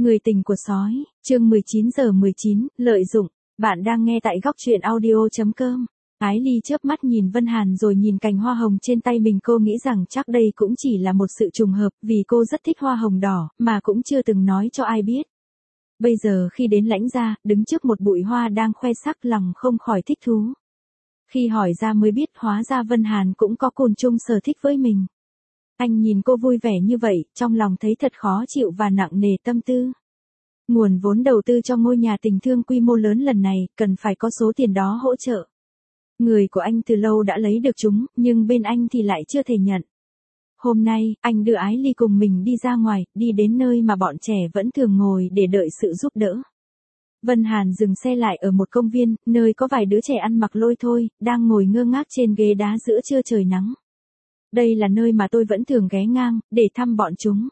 Người tình của sói, chương 19:19, lợi dụng. Bạn đang nghe tại góc truyện audio.com. Ái Ly chớp mắt nhìn Vân Hàn rồi nhìn cành hoa hồng trên tay mình, cô nghĩ rằng chắc đây cũng chỉ là một sự trùng hợp, vì cô rất thích hoa hồng đỏ, mà cũng chưa từng nói cho ai biết. Bây giờ khi đến Lãnh gia, đứng trước một bụi hoa đang khoe sắc, lòng không khỏi thích thú. Khi hỏi ra mới biết hóa ra Vân Hàn cũng có cùng chung sở thích với mình. Anh nhìn cô vui vẻ như vậy, trong lòng thấy thật khó chịu và nặng nề tâm tư. Nguồn vốn đầu tư cho ngôi nhà tình thương quy mô lớn lần này, cần phải có số tiền đó hỗ trợ. Người của anh từ lâu đã lấy được chúng, nhưng bên anh thì lại chưa thể nhận. Hôm nay, anh đưa Ái Ly cùng mình đi ra ngoài, đi đến nơi mà bọn trẻ vẫn thường ngồi để đợi sự giúp đỡ. Vân Hàn dừng xe lại ở một công viên, nơi có vài đứa trẻ ăn mặc lôi thôi, đang ngồi ngơ ngác trên ghế đá giữa trưa trời nắng. Đây là nơi mà tôi vẫn thường ghé ngang, để thăm bọn chúng.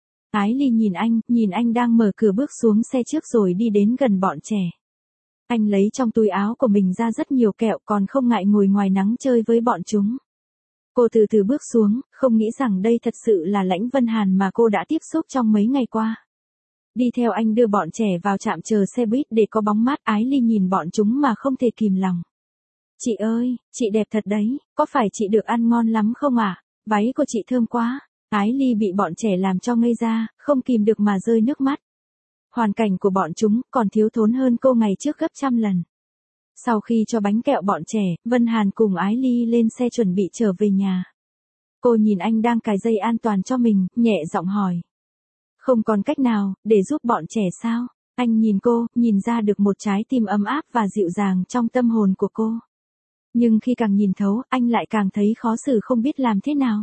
Ái Ly nhìn anh đang mở cửa bước xuống xe trước rồi đi đến gần bọn trẻ. Anh lấy trong túi áo của mình ra rất nhiều kẹo, còn không ngại ngồi ngoài nắng chơi với bọn chúng. Cô từ từ bước xuống, không nghĩ rằng đây thật sự là Lãnh Vân Hàn mà cô đã tiếp xúc trong mấy ngày qua. Đi theo anh đưa bọn trẻ vào trạm chờ xe buýt để có bóng mát. Ái Ly nhìn bọn chúng mà không thể kìm lòng. Chị ơi, chị đẹp thật đấy, có phải chị được ăn ngon lắm không ạ? Váy của chị thơm quá. Ái Ly bị bọn trẻ làm cho ngây ra, không kìm được mà rơi nước mắt. Hoàn cảnh của bọn chúng còn thiếu thốn hơn cô ngày trước gấp trăm lần. Sau khi cho bánh kẹo bọn trẻ, Vân Hàn cùng Ái Ly lên xe chuẩn bị trở về nhà. Cô nhìn anh đang cài dây an toàn cho mình, nhẹ giọng hỏi. Không còn cách nào, để giúp bọn trẻ sao? Anh nhìn cô, nhìn ra được một trái tim ấm áp và dịu dàng trong tâm hồn của cô. Nhưng khi càng nhìn thấu, anh lại càng thấy khó xử không biết làm thế nào.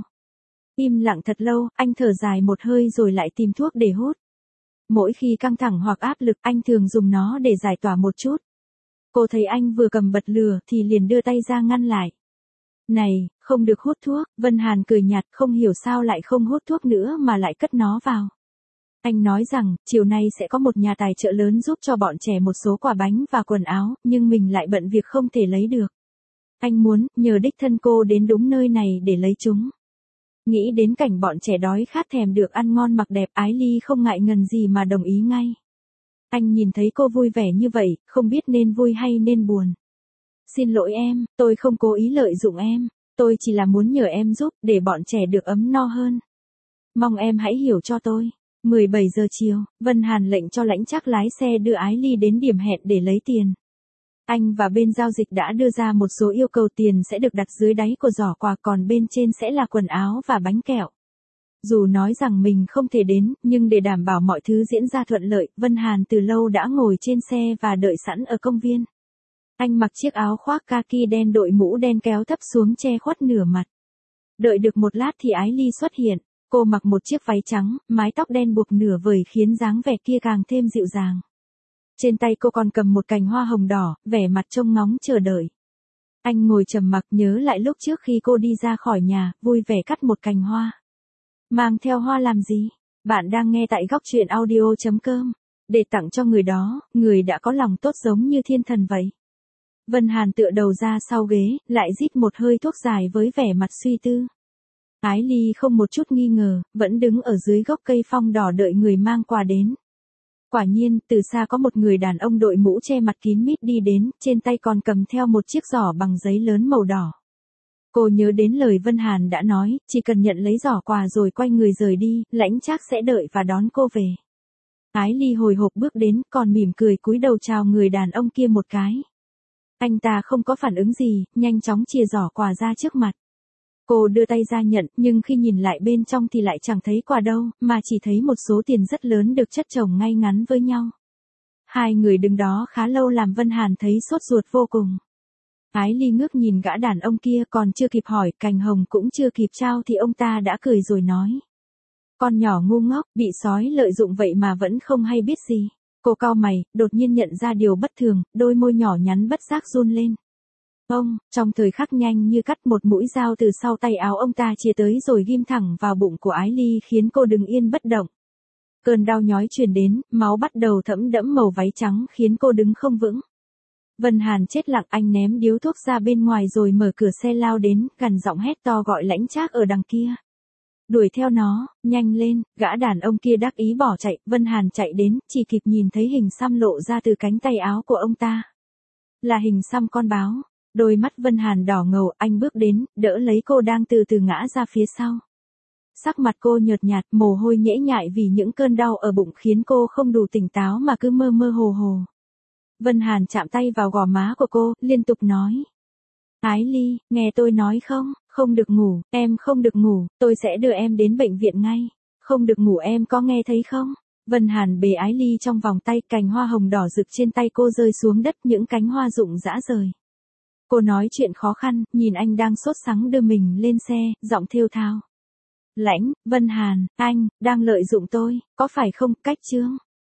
Im lặng thật lâu, anh thở dài một hơi rồi lại tìm thuốc để hút. Mỗi khi căng thẳng hoặc áp lực, anh thường dùng nó để giải tỏa một chút. Cô thấy anh vừa cầm bật lửa thì liền đưa tay ra ngăn lại. Này, không được hút thuốc. Vân Hàn cười nhạt, không hiểu sao lại không hút thuốc nữa mà lại cất nó vào. Anh nói rằng, chiều nay sẽ có một nhà tài trợ lớn giúp cho bọn trẻ một số quà bánh và quần áo, nhưng mình lại bận việc không thể lấy được. Anh muốn, nhờ đích thân cô đến đúng nơi này để lấy chúng. Nghĩ đến cảnh bọn trẻ đói khát thèm được ăn ngon mặc đẹp, Ái Ly không ngại ngần gì mà đồng ý ngay. Anh nhìn thấy cô vui vẻ như vậy, không biết nên vui hay nên buồn. Xin lỗi em, tôi không cố ý lợi dụng em, tôi chỉ là muốn nhờ em giúp, để bọn trẻ được ấm no hơn. Mong em hãy hiểu cho tôi. 17 giờ chiều, Vân Hàn lệnh cho Lãnh Trác lái xe đưa Ái Ly đến điểm hẹn để lấy tiền. Anh và bên giao dịch đã đưa ra một số yêu cầu, tiền sẽ được đặt dưới đáy của giỏ quà, còn bên trên sẽ là quần áo và bánh kẹo. Dù nói rằng mình không thể đến, nhưng để đảm bảo mọi thứ diễn ra thuận lợi, Vân Hàn từ lâu đã ngồi trên xe và đợi sẵn ở công viên. Anh mặc chiếc áo khoác kaki đen, đội mũ đen kéo thấp xuống che khuất nửa mặt. Đợi được một lát thì Ái Ly xuất hiện. Cô mặc một chiếc váy trắng, mái tóc đen buộc nửa vời khiến dáng vẻ kia càng thêm dịu dàng. Trên tay cô còn cầm một cành hoa hồng đỏ, vẻ mặt trông ngóng chờ đợi. Anh ngồi trầm mặc nhớ lại lúc trước khi cô đi ra khỏi nhà, vui vẻ cắt một cành hoa. Mang theo hoa làm gì? Bạn đang nghe tại góc truyện audio.com. Để tặng cho người đó, người đã có lòng tốt giống như thiên thần vậy. Vân Hàn tựa đầu ra sau ghế, lại rít một hơi thuốc dài với vẻ mặt suy tư. Ái Ly không một chút nghi ngờ, vẫn đứng ở dưới gốc cây phong đỏ đợi người mang quà đến. Quả nhiên, từ xa có một người đàn ông đội mũ che mặt kín mít đi đến, trên tay còn cầm theo một chiếc giỏ bằng giấy lớn màu đỏ. Cô nhớ đến lời Vân Hàn đã nói, chỉ cần nhận lấy giỏ quà rồi quay người rời đi, Lãnh Trác sẽ đợi và đón cô về. Ái Ly hồi hộp bước đến, còn mỉm cười cúi đầu chào người đàn ông kia một cái. Anh ta không có phản ứng gì, nhanh chóng chìa giỏ quà ra trước mặt. Cô đưa tay ra nhận, nhưng khi nhìn lại bên trong thì lại chẳng thấy quà đâu, mà chỉ thấy một số tiền rất lớn được chất chồng ngay ngắn với nhau. Hai người đứng đó khá lâu làm Vân Hàn thấy sốt ruột vô cùng. Ái Ly ngước nhìn gã đàn ông kia, còn chưa kịp hỏi, cành hồng cũng chưa kịp trao thì ông ta đã cười rồi nói. Con nhỏ ngu ngốc, bị sói lợi dụng vậy mà vẫn không hay biết gì. Cô cau mày, đột nhiên nhận ra điều bất thường, đôi môi nhỏ nhắn bất giác run lên. Trong thời khắc nhanh như cắt, một mũi dao từ sau tay áo ông ta chìa tới rồi ghim thẳng vào bụng của Ái Ly khiến cô đứng yên bất động. Cơn đau nhói truyền đến, máu bắt đầu thấm đẫm màu váy trắng khiến cô đứng không vững. Vân Hàn chết lặng, anh ném điếu thuốc ra bên ngoài rồi mở cửa xe lao đến, gằn giọng hét to gọi Lãnh Trác ở đằng kia. Đuổi theo nó, nhanh lên, gã đàn ông kia đắc ý bỏ chạy, Vân Hàn chạy đến, chỉ kịp nhìn thấy hình xăm lộ ra từ cánh tay áo của ông ta. Là hình xăm con báo. Đôi mắt Vân Hàn đỏ ngầu, anh bước đến, đỡ lấy cô đang từ từ ngã ra phía sau. Sắc mặt cô nhợt nhạt, mồ hôi nhễ nhại vì những cơn đau ở bụng khiến cô không đủ tỉnh táo mà cứ mơ mơ hồ hồ. Vân Hàn chạm tay vào gò má của cô, liên tục nói. Ái Ly, nghe tôi nói không, không được ngủ, em không được ngủ, tôi sẽ đưa em đến bệnh viện ngay. Không được ngủ em có nghe thấy không? Vân Hàn bế Ái Ly trong vòng tay, cành hoa hồng đỏ rực trên tay cô rơi xuống đất, những cánh hoa rụng rã rời. Cô nói chuyện khó khăn, nhìn anh đang sốt sắng đưa mình lên xe, giọng thều thào. Lãnh, Vân Hàn, anh, đang lợi dụng tôi, có phải không, Cách Trương?